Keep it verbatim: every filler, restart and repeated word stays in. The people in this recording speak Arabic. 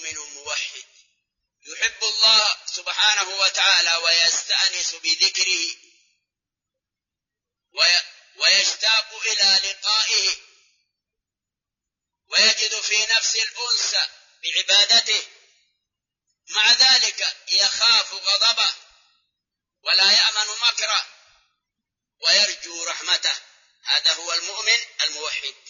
المؤمن الموحد يحب الله سبحانه وتعالى ويستأنس بذكره ويشتاق إلى لقائه ويجد في نفس الأنس بعبادته، مع ذلك يخاف غضبه ولا يأمن مكره ويرجو رحمته. هذا هو المؤمن الموحد.